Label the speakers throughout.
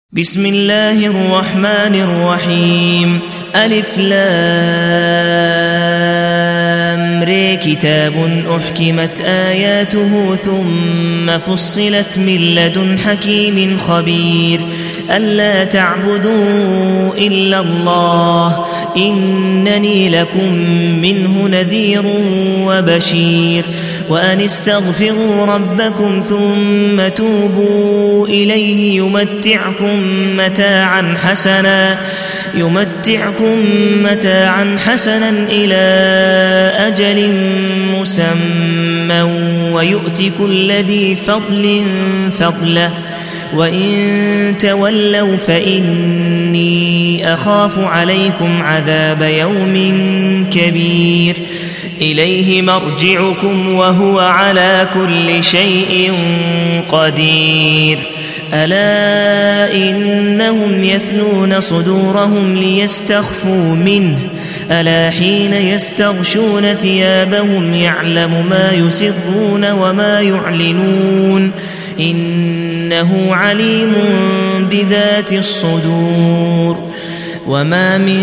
Speaker 1: بسم الله الرحمن الرحيم ألف لام ر كتاب أحكمت آياته ثم فصلت من لدن حكيم خبير ألا تعبدوا إلا الله إنني لكم منه نذير وبشير وأن استغفروا ربكم ثم توبوا إليه يمتعكم متاعا حسنا إلى أجل مسمى ويؤت كل ذي فضل فضله وإن تولوا فإني أخاف عليكم عذاب يوم كبير إليه مرجعكم وهو على كل شيء قدير ألا إنهم يثنون صدورهم ليستخفوا منه ألا حين يستغشون ثيابهم يعلم ما يسرون وما يعلنون إنه عليم بذات الصدور وما من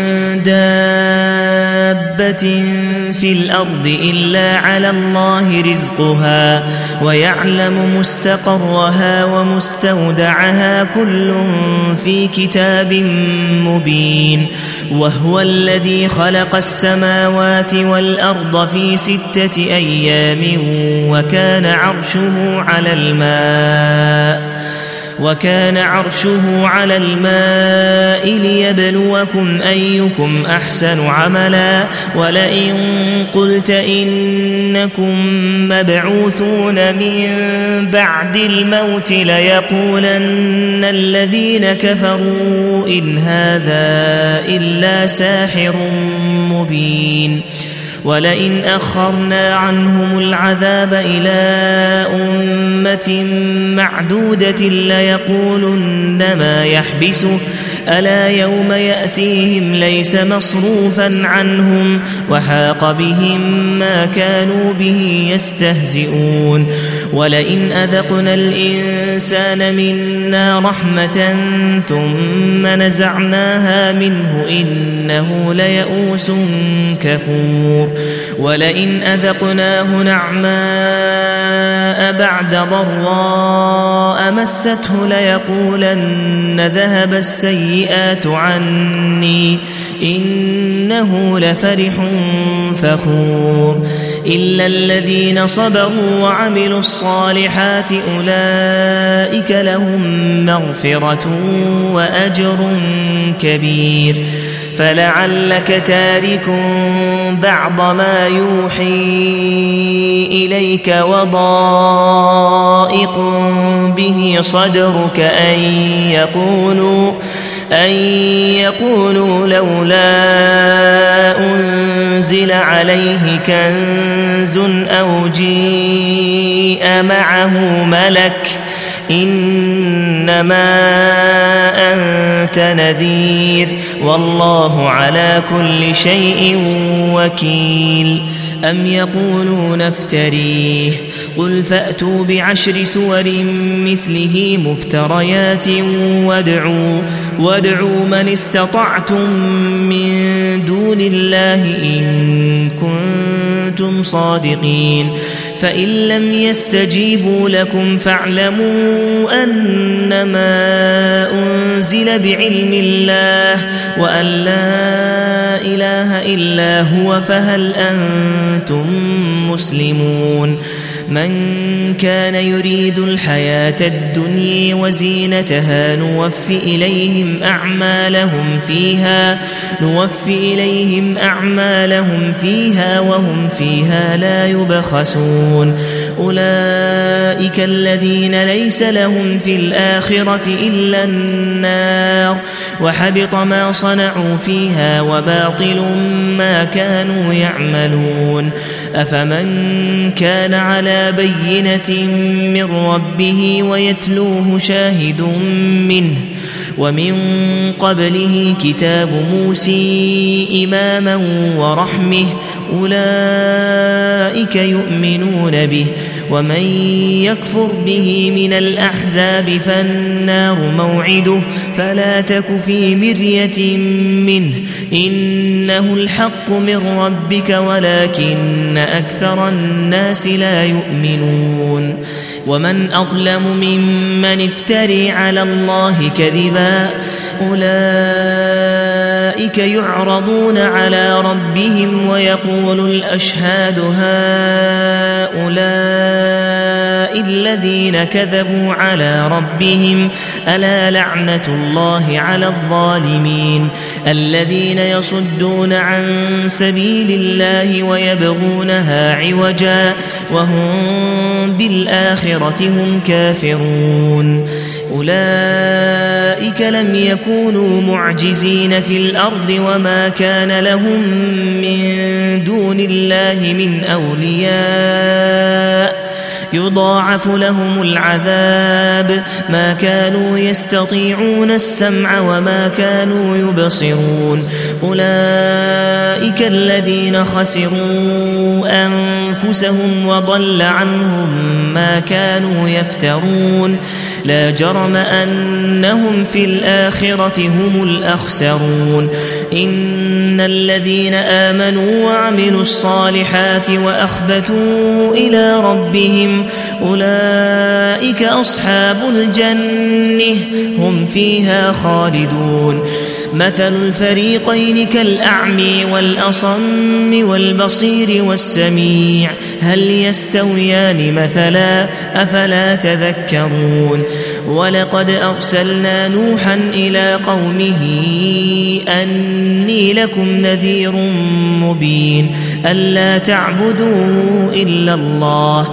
Speaker 1: دابة في الأرض إلا على الله رزقها ويعلم مستقرها ومستودعها كل في كتاب مبين وهو الذي خلق السماوات والأرض في 6 أيام وكان عرشه على الماء ليبلوكم أيكم أحسن عملا ولئن قلت إنكم مبعوثون من بعد الموت ليقولن الذين كفروا إن هذا إلا ساحر مبين ولئن أخرنا عنهم العذاب إلى أمة معدودة ليقولن ما يحبسه ألا يوم يأتيهم ليس مصروفا عنهم وحاق بهم ما كانوا به يستهزئون ولئن أذقنا الإنسان منا رحمة ثم نزعناها منه إنه ليئوس كفور ولئن أذقناه نعماء بعد ضراء مسته ليقولن ذهب السيئات عني إنه لفرح فخور إلا الذين صبروا وعملوا الصالحات أولئك لهم مغفرة وأجر كبير فلعلك تارك بعض ما يوحي إليك وضائق به صدرك أن يقولوا لولا أنزل عليه كنز أو جيء معه ملك إنما أنت نذير والله على كل شيء وكيل أم يقولون افتريه قل فأتوا ب10 سور مثله مفتريات وادعوا من استطعتم من دون الله إن كنتم صادقين فإن لم يستجيبوا لكم فاعلموا أنما أنزل بعلم الله وأن لا إله إلا هو فهل أنتم مسلمون من كان يريد الحياة الدنيا وزينتها نوفي إليهم أعمالهم فيها وهم فيها لا يبخسون أولئك الذين ليس لهم في الآخرة إلا النار وحبط ما صنعوا فيها وباطل ما كانوا يعملون أفمن كان على بينة من ربه ويتلوه شاهد منه ومن قبله كتاب موسى إماما ورحمة أولئك يؤمنون به ومن يكفر به من الأحزاب فالنار موعده فلا تك في مرية منه إنه الحق من ربك ولكن أكثر الناس لا يؤمنون ومن أظلم ممن افتري على الله كذبا أولئك يعرضون على ربهم ويقول الأشهاد هؤلاء الذين كذبوا على ربهم ألا لعنة الله على الظالمين الذين يصدون عن سبيل الله ويبغونها عوجا وهم بالآخرة هم كافرون أولئك لم يكونوا معجزين في الأرض وما كان لهم من دون الله من أولياء يضاعف لهم العذاب ما كانوا يستطيعون السمع وما كانوا يبصرون أولئك الذين خسروا أنفسهم وضل عنهم ما كانوا يفترون لا جرم أنهم في الآخرة هم الأخسرون إن الذين آمنوا وعملوا الصالحات وأخبتوا إلى ربهم أولئك أصحاب الجنة هم فيها خالدون مثل الفريقين كالأعمي والأصم والبصير والسميع هل يستويان مثلا أفلا تذكرون ولقد أرسلنا نوحا إلى قومه أني لكم نذير مبين ألا تعبدوا إلا الله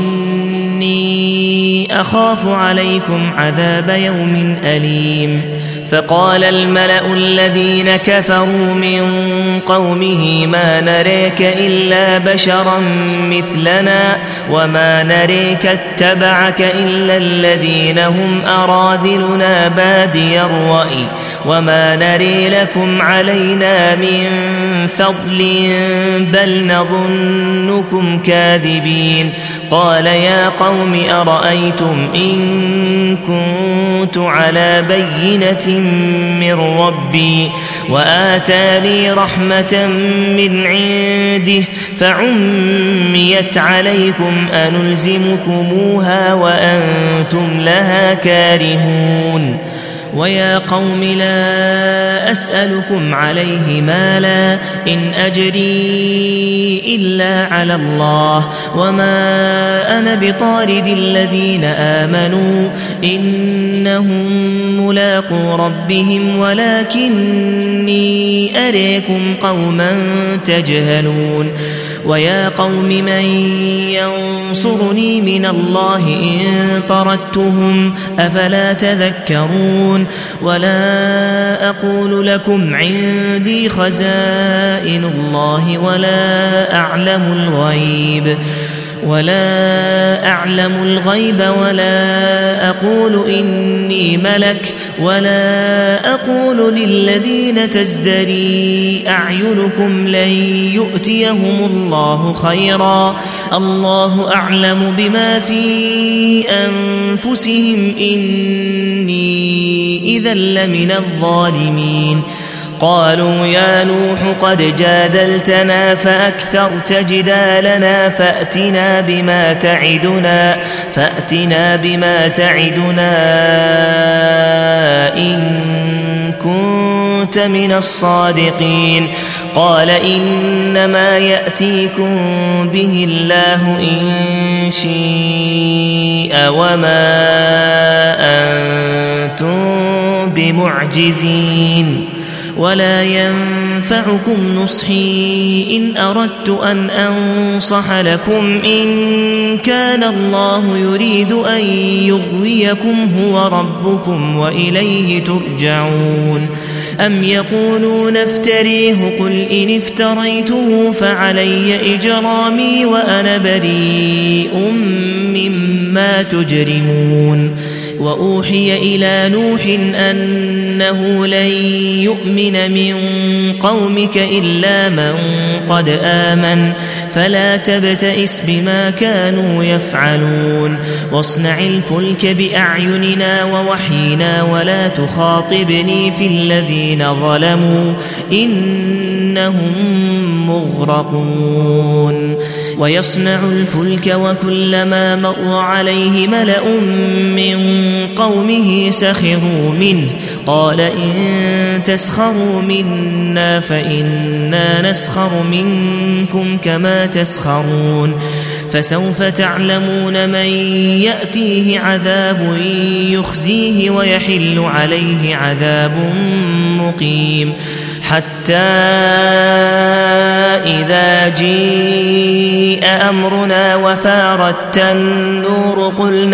Speaker 1: إني أخاف عليكم عذاب يوم أليم فقال الملأ الذين كفروا من قومه ما نريك إلا بشرا مثلنا وما نريك اتبعك إلا الذين هم أراذلنا بادي الرأي وما نري لكم علينا من فضل بل نظنكم كاذبين قال يا قوم أرأيتم إن كنت على بينة من ربي وآتاني رحمة من عنده فعميت عليكم أنلزمكموها وأنتم لها كارهون ويا قوم لا أسألكم عليه مالا إن أجري إلا على الله وما أنا بطارد الذين آمنوا إنهم ملاقو ربهم ولكني أريكم قوما تجهلون ويا قوم من ينصرني من الله إن طردتهم أفلا تذكرون ولا أقول لكم عندي خزائن الله ولا أعلم الغيب ولا أقول إني ملك ولا أقول للذين تزدري أعينكم لن يؤتيهم الله خيرا الله أعلم بما في أنفسهم إني إذا لمن الظالمين قالوا يا نوح قد جادلتنا فأكثرت جدالنا فأتنا بما تعدنا إن كنت من الصادقين قال إنما يأتيكم به الله إن شاء وما أنتم بمعجزين ولا ينفعكم نصحي إن أردت أن أنصح لكم إن كان الله يريد أن يغويكم هو ربكم وإليه ترجعون أم يقولون افتريه قل إن افتريته فعلي إجرامي وأنا بريء مما تجرمون وأوحي إلى نوح أنه لن يؤمن من قومك إلا من قد آمن فلا تبتئس بما كانوا يفعلون واصنع الفلك بأعيننا ووحينا ولا تخاطبني في الذين ظلموا إنهم مغرقون ويصنع الفلك وكلما مر عليه ملأ من قومه سخروا منه قال إن تسخروا منا فإنا نسخر منكم كما تسخرون فسوف تعلمون من يأتيه عذاب يخزيه ويحل عليه عذاب مقيم حتى إذا جيء أمرنا وفارت النور قل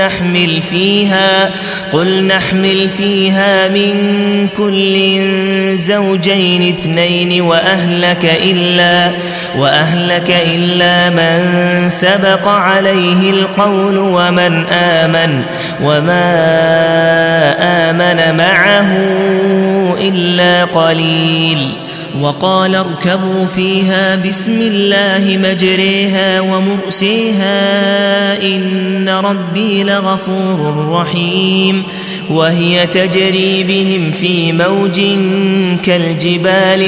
Speaker 1: نحمل فيها من كل زوجين اثنين وأهلك إلا من سبق عليه القول ومن آمن وما آمن معه إلا قليل وقال اركبوا فيها بسم الله مجريها ومرسيها إن ربي لغفور رحيم وهي تجري بهم في موج كالجبال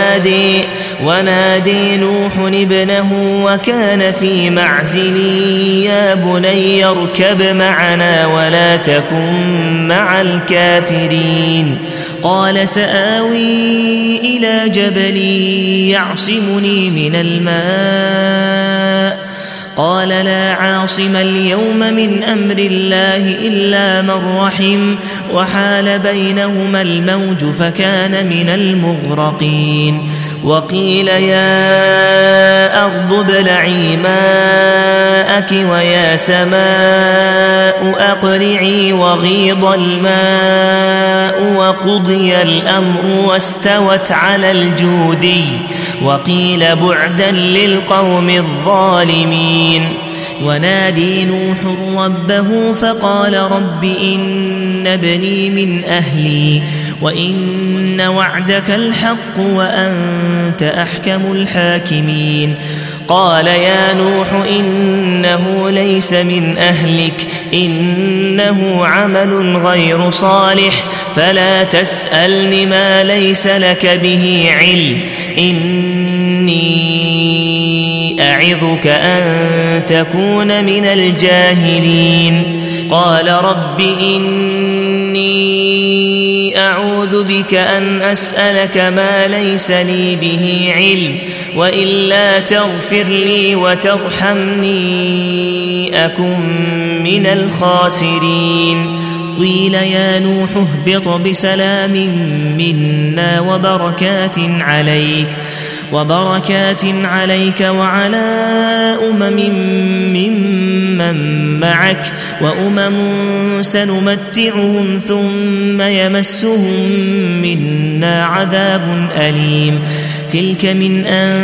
Speaker 1: ونادي نوح ابنه وكان في معزل يا بني اركب معنا ولا تكن مع الكافرين قال سآوي إلى جبل يعصمني من الماء قال لا عاصم اليوم من أمر الله إلا من رحم وحال بينهما الموج فكان من المغرقين وقيل يا أرض ابلعي ماءك ويا سماء أقلعي وغيض الماء وقضي الأمر واستوت على الجودي وقيل بعدا للقوم الظالمين ونادي نوح ربه فقال رب إن ابني من أهلي وإن وعدك الحق وأنت أحكم الحاكمين قال يا نوح إنه ليس من أهلك إنه عمل غير صالح فلا تسألني ما ليس لك به علم إني أعظك أن تكون من الجاهلين قال رب إني أعوذ بك أن أسألك ما ليس لي به علم وإلا تغفر لي وترحمني أكن من الخاسرين قيل يا نوح اهبط بسلام منا وبركات عليك وعلى ممن معك سنمتعهم ثم يمسهم منا عذاب أليم تلك من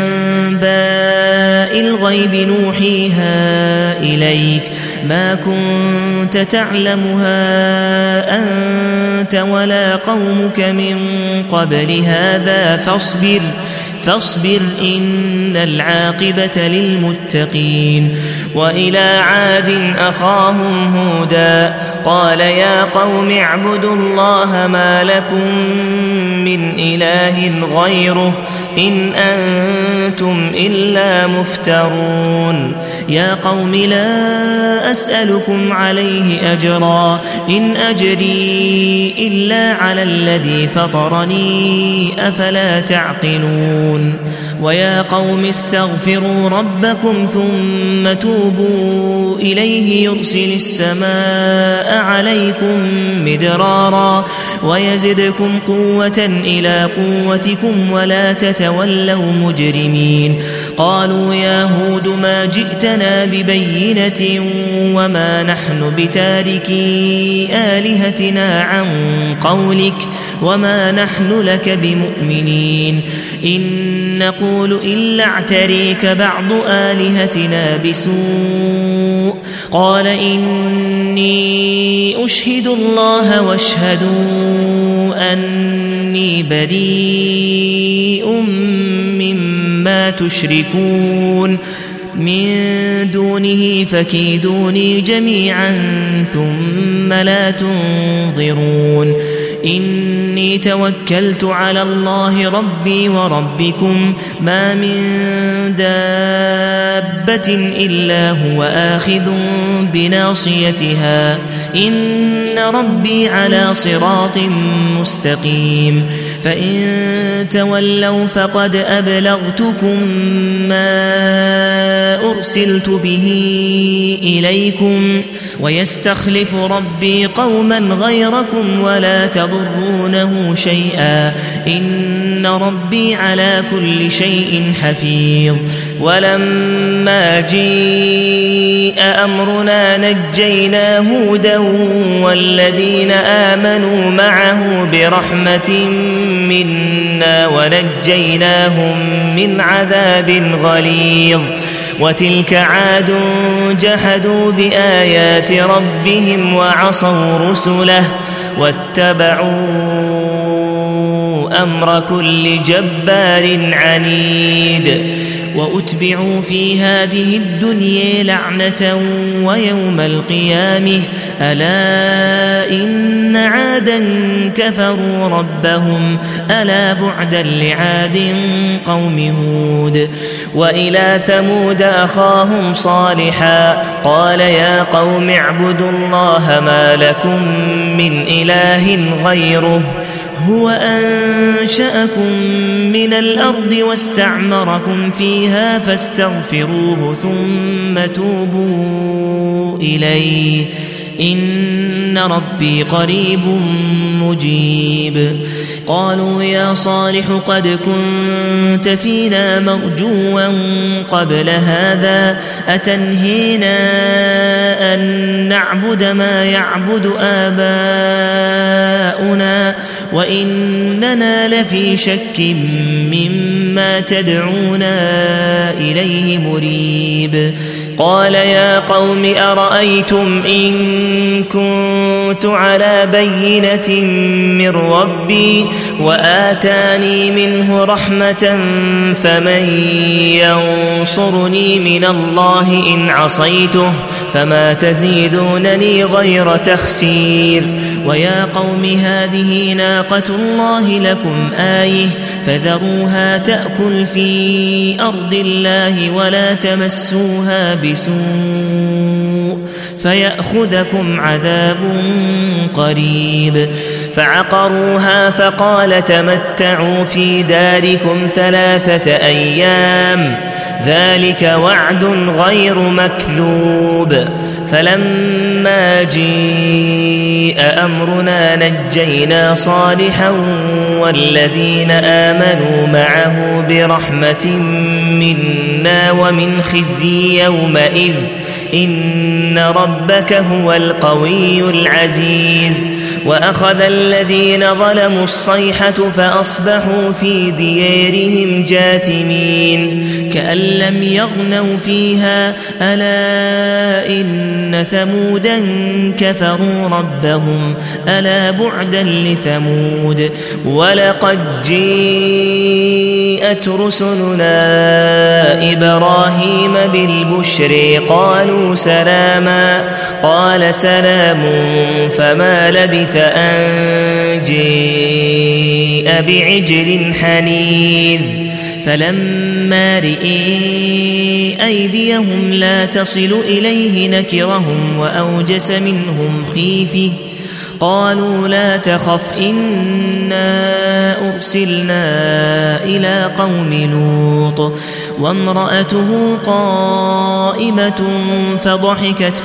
Speaker 1: أنباء الغيب نوحيها إليك ما كنت تعلمها أنت ولا قومك من قبل هذا فاصبر إن العاقبة للمتقين وإلى عاد أخاهم هودا قال يا قوم اعبدوا الله ما لكم من إله غيره إن أنتم إلا مفترون يا قوم لا أسألكم عليه أجرا إن أجري إلا على الذي فطرني أفلا تعقلون ويا قوم استغفروا ربكم ثم توبوا إليه يرسل السماء عليكم مدرارا ويزدكم قوة إلى قوتكم ولا تتولوا تولوا مجرمين قالوا يا هود ما جئتنا ببينة وما نحن بتاركي آلهتنا عن قولك وما نحن لك بمؤمنين إن نقول إلا اعتريك بعض آلهتنا بسوء قال إني أشهد الله واشهدوا أني بريء مما تشركون من دونه فكيدوني جميعا ثم لا تنظرون إني توكلت على الله ربي وربكم ما من دابة إلا هو آخذ بناصيتها إن ربي على صراط مستقيم فإن تولوا فقد أبلغتكم ما أرسلت به إليكم ويستخلف ربي قوما غيركم ولا تضرونه شيئا إن ربي على كل شيء حفيظ ولما جيء أمرنا نجينا هودا والذين آمنوا معه برحمة منا ونجيناهم من عذاب غليظ وتلك عاد جحدوا بآيات ربهم وعصوا رسله واتبعوا أمر كل جبار عنيد وأتبعوا في هذه الدنيا لعنة ويوم القيامة ألا إن عادا كفروا ربهم ألا بعدا لعاد قوم هود وإلى ثمود أخاهم صالحا قال يا قوم اعبدوا الله ما لكم من إله غيره هو أنشأكم من الأرض واستعمركم فيها فاستغفروه ثم توبوا إليه إن ربي قريب مجيب قالوا يا صالح قد كنت فينا مرجوا قبل هذا أتنهينا أن نعبد ما يعبد آباؤنا وإننا لفي شك مما تدعونا إليه مريب قال يا قوم أرأيتم إن كنت على بينة من ربي وآتاني منه رحمة فمن ينصرني من الله إن عصيته فما تزيدونني غير تخسير ويا قوم هذه ناقة الله لكم آية فذروها تأكل في أرض الله ولا تمسوها بسوء فيأخذكم عذاب قريب فعقروها فقال تمتعوا في داركم 3 أيام ذلك وعد غير مكذوب فلما جيء أمرنا نجينا صالحا والذين آمنوا معه برحمة منا ومن خزي يومئذ إن ربك هو القوي العزيز وأخذ الذين ظلموا الصيحة فأصبحوا في ديارهم جاثمين كأن لم يغنوا فيها ألا إن ثمودا كفروا ربهم ألا بعدا لثمود ولقد جاءت رسلنا إبراهيم بالبشر قالوا سلاما قال سلام فما لبث أن جاء بعجل حنيذ فلما رئي أيديهم لا تصل إليه نكرهم وأوجس منهم خيفة قالوا لا تخف إنا أرسلنا إلى قوم لوط وامرأته قائمة فضحكت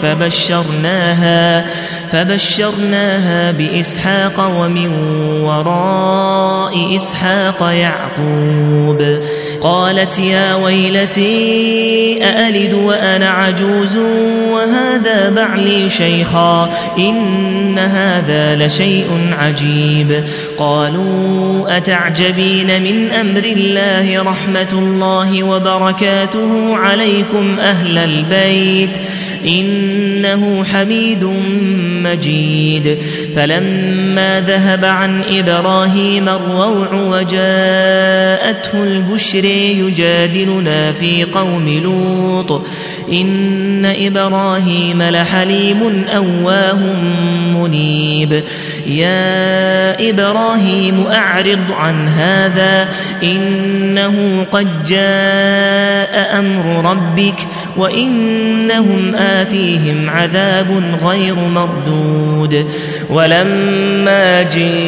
Speaker 1: فبشرناها بإسحاق ومن وراء إسحاق يعقوب قالت يا ويلتي أألد وأنا عجوز وهذا بعلي شيخا إن هذا لشيء عجيب قالوا أتعجبين من أمر الله رحمة الله وبركاته عليكم أهل البيت إنه حميد مجيد فلما ذهب عن إبراهيم الروع وجاءته البشر يجادلنا في قوم لوط إن إبراهيم لحليم أواه منيب يا إبراهيم أعرض عن هذا إنه قد جاء أمر ربك وإنهم آتيهم عذاب غير مردود ولما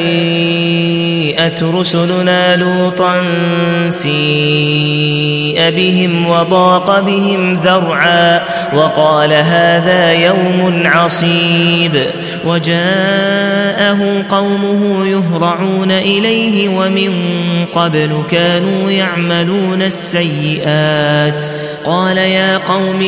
Speaker 1: جاءت رسلنا لوطا سيء بهم وضاق بهم ذرعا وقال هذا يوم عصيب وجاءه قومه يهرعون إليه ومن قبل كانوا يعملون السيئات قال يا قوم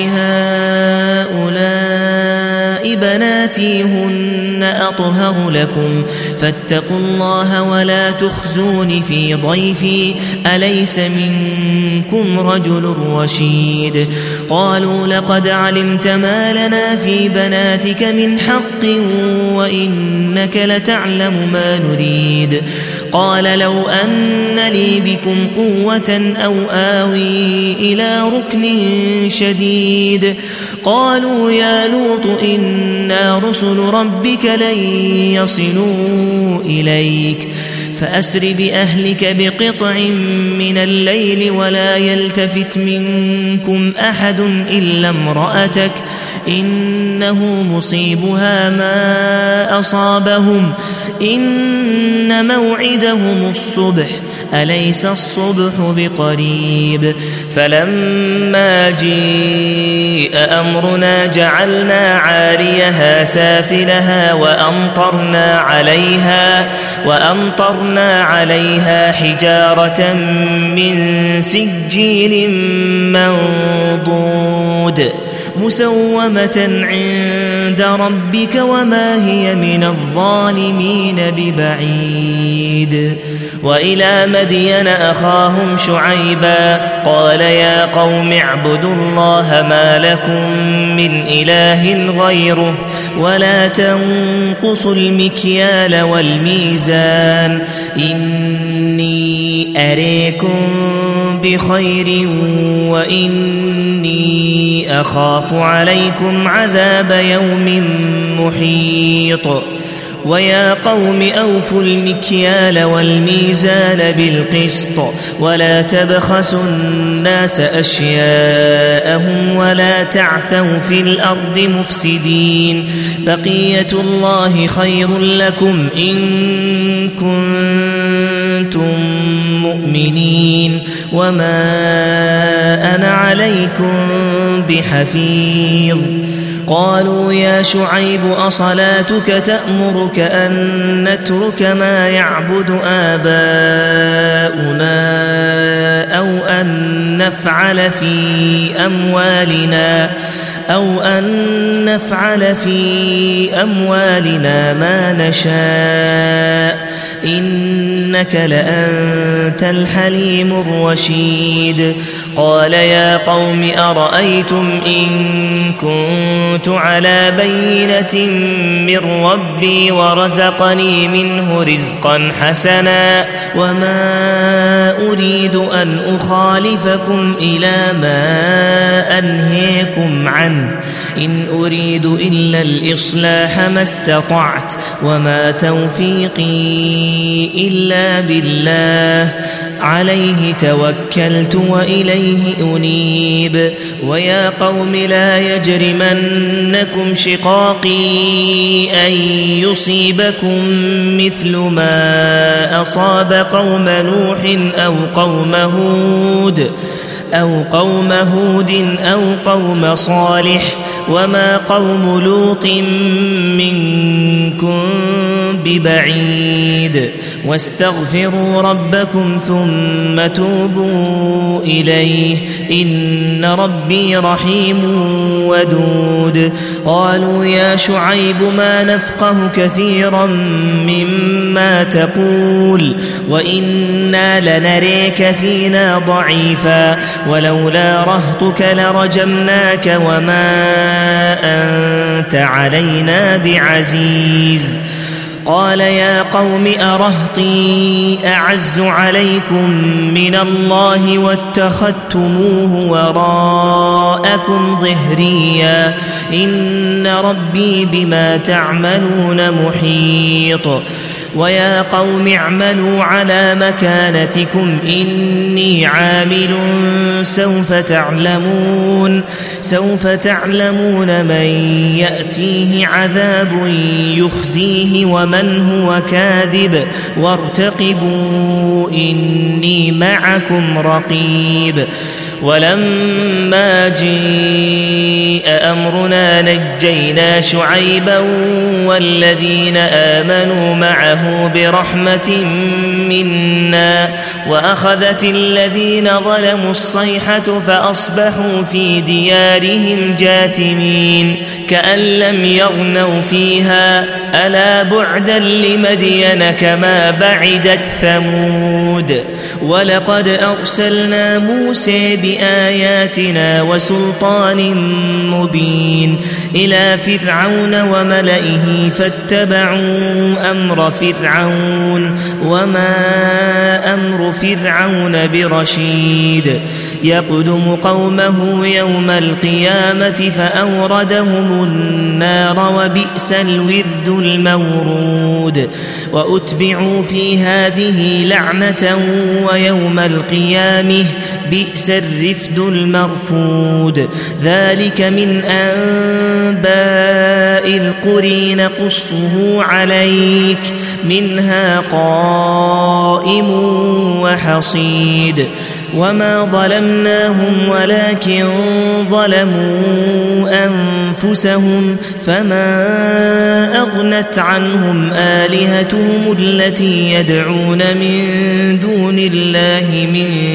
Speaker 1: هؤلاء بناتي هن أطهر لكم فاتقوا الله ولا تخزون في ضيفي أليس منكم رجل رشيد قالوا لقد علمت ما لنا في بناتك من حق وإنك لتعلم ما نريد قال لو أن لي بكم قوة أو آوي إلى ركن شديد قالوا يا لوط إنا رسل ربك لن يصلوا إليك فأسر بأهلك بقطع من الليل ولا يلتفت منكم أحد إلا امرأتك إنه مصيبها ما أصابهم إن موعدهم الصبح أليس الصبح بقريب فلما جاء أمرنا جعلنا عاليها سافلها وأمطرنا عليها حجارة من سجيل منضود مسومة عند ربك وما هي من الظالمين ببعيد وإلى مدين أخاهم شعيبا قال يا قوم اعبدوا الله ما لكم من إله غيره ولا تنقصوا المكيال والميزان إني أريكم بخير وإني أخاف عليكم عذاب يوم محيط ويا قوم أوفوا المكيال والميزان بالقسط ولا تبخسوا الناس أشياءهم ولا تعثوا في الأرض مفسدين بقية الله خير لكم إن كنتم مؤمنين وما أنا عليكم بحفيظ قالوا يا شعيب أصلاتك تأمرك أن نترك ما يعبد آباؤنا أو أن نفعل في أموالنا ما نشاء إنك لأنت الحليم الرشيد قال يا قوم أرأيتم إن كنت على بينة من ربي ورزقني منه رزقا حسنا وما أريد أن أخالفكم إلى ما أنهيكم عنه إن أريد إلا الإصلاح ما استطعت وما توفيقي إلا بالله عليه توكلت وإليه أنيب ويا قوم لا يجرمنكم شقاقي أن يصيبكم مثل ما أصاب قوم نوح أو قوم هود أو قوم صالح وما قوم لوط منكم ببعيد واستغفروا ربكم ثم توبوا إليه إن ربي رحيم ودود قالوا يا شعيب ما نفقه كثيرا مما تقول وإنا لنريك فينا ضعيفا ولولا رهطك لرجمناك وما أنت علينا بعزيز قال يا قوم أرهطي أعز عليكم من الله واتخذتموه وراءكم ظهريا إن ربي بما تعملون محيط ويا قوم اعملوا على مكانتكم إني عامل سوف تعلمون من يأتيه عذاب يخزيه ومن هو كاذب وارتقبوا إني معكم رقيب ولما جاء أمرنا نجينا شعيبا والذين آمنوا معه برحمة منا وأخذت الذين ظلموا الصيحة فأصبحوا في ديارهم جاثمين كأن لم يغنوا فيها ألا بعدا لمدين كما بعدت ثمود ولقد أرسلنا موسى بآياتنا وسلطان مبين إلى فرعون وملئه فاتبعوا أمر فرعون وما أمر فرعون برشيد يقدم قومه يوم القيامة فأوردهم النار وبئس الورد المورود وأتبعوا في هذه لعنة ويوم القيامة بئس الرفد المرفود ذلك من أنباء القرى نقصه عليك منها قائم وحصيد وما ظلمناهم ولكن ظلموا أنفسهم فما أغنت عنهم آلهتهم التي يدعون من دون الله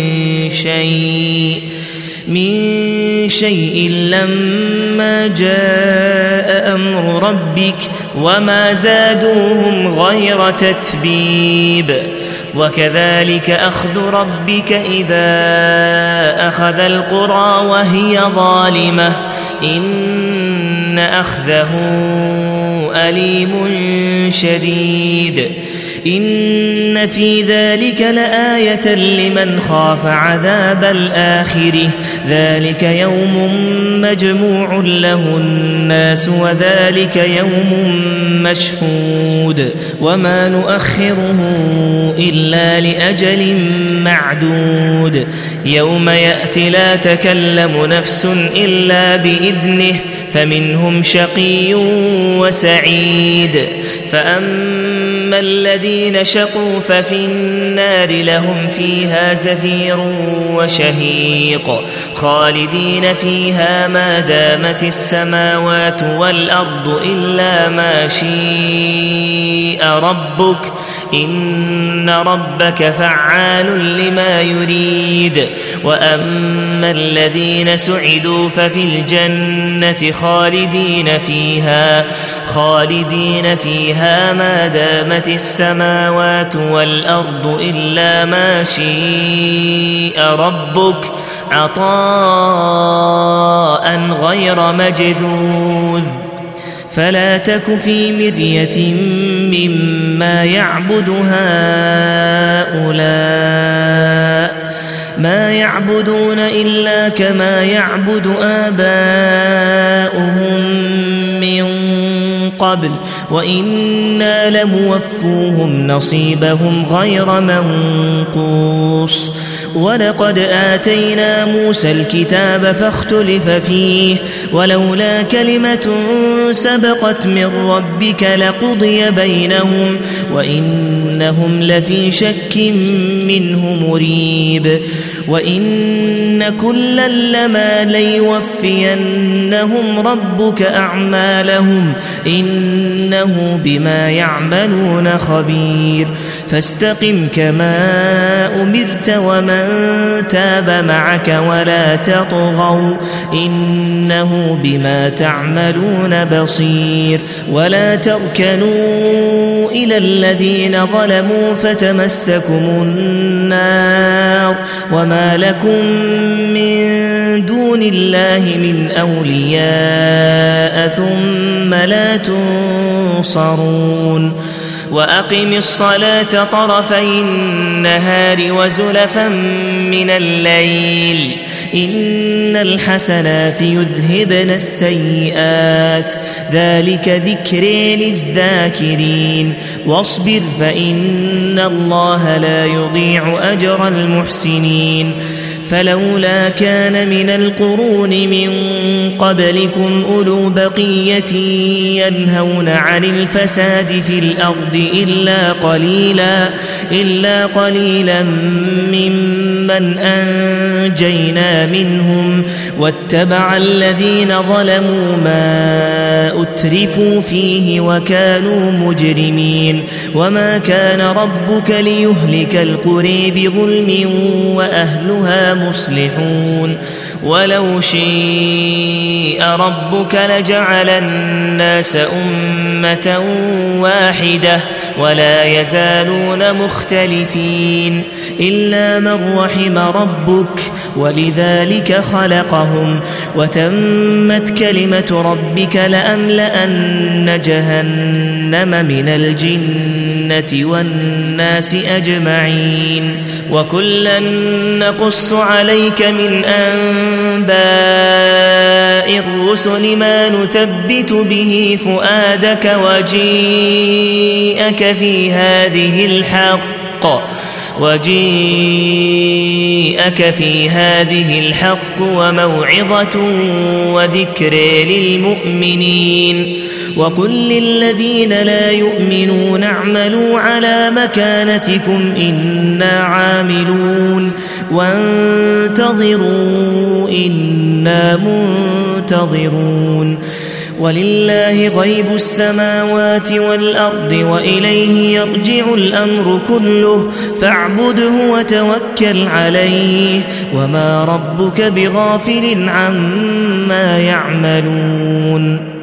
Speaker 1: من شيء لما جاء أمر ربك وما زادوهم غير تتبيب وكذلك أخذ ربك إذا أخذ القرى وهي ظالمة إن أخذه أليم شديد إن في ذلك لآية لمن خاف عذاب الآخرة ذلك يوم مجموع له الناس وذلك يوم مشهود وما نؤخره إلا لأجل معدود يوم يأتي لا تكلم نفس إلا بإذنه فمنهم شقي وسعيد فأما الذين شقوا ففي النار لهم فيها زفير وشهيق خالدين فيها ما دامت السماوات والأرض إلا ما شاء ربك إن ربك فعال لما يريد وأما الذين سعدوا ففي الجنة خالدين فيها ما دامت السماوات والأرض إلا ما شاء ربك عطاء غير مجذوذ فلا تك في مرية مما يعبد هؤلاء ما يعبدون إلا كما يعبد آباؤهم من قبل وإنا لموفوهم نصيبهم غير منقوص ولقد آتينا موسى الكتاب فاختلف فيه ولولا كلمة سبقت من ربك لقضي بينهم وإنهم لفي شك منه مريب وإن كلا لما ليوفينهم ربك أعمالهم إنه بما يعملون خبير فاستقم كما أمرت ومن تاب معك ولا تطغوا إنه بما تعملون بصير ولا تركنوا إلى الذين ظلموا فتمسكم النار وما لكم من دون الله من أولياء ثم لا تنصرون وأقم الصلاة طرفي النهار وزلفا من الليل إن الحسنات يذهبن السيئات ذلك ذكر للذاكرين واصبر فإن الله لا يضيع أجر المحسنين فلولا كان من القرون من قبلكم أولو بقية ينهون عن الفساد في الأرض إلا قليلا ممن أنجينا منهم واتبع الذين ظلموا ما أترفوا فيه وكانوا مجرمين وما كان ربك ليهلك القرى بظلم وأهلها مصلحون ولو شيء ربك لجعل الناس أمة واحدة ولا يزالون مختلفين إلا من رحم ربك ولذلك خلقهم وتمت كلمة ربك لأملأن جهنم من الجنة والناس أجمعين وكلا نقص عليك من أنباء الرسل ما نثبت به فؤادك وجيءك في هذه الحق وموعظة وذكر للمؤمنين وقل للذين لا يؤمنون اعملوا على مكانتكم إنا عاملون وانتظروا إنا منتظرون ولله غيب السماوات والأرض وإليه يرجع الأمر كله فاعبده وتوكل عليه وما ربك بغافل عما يعملون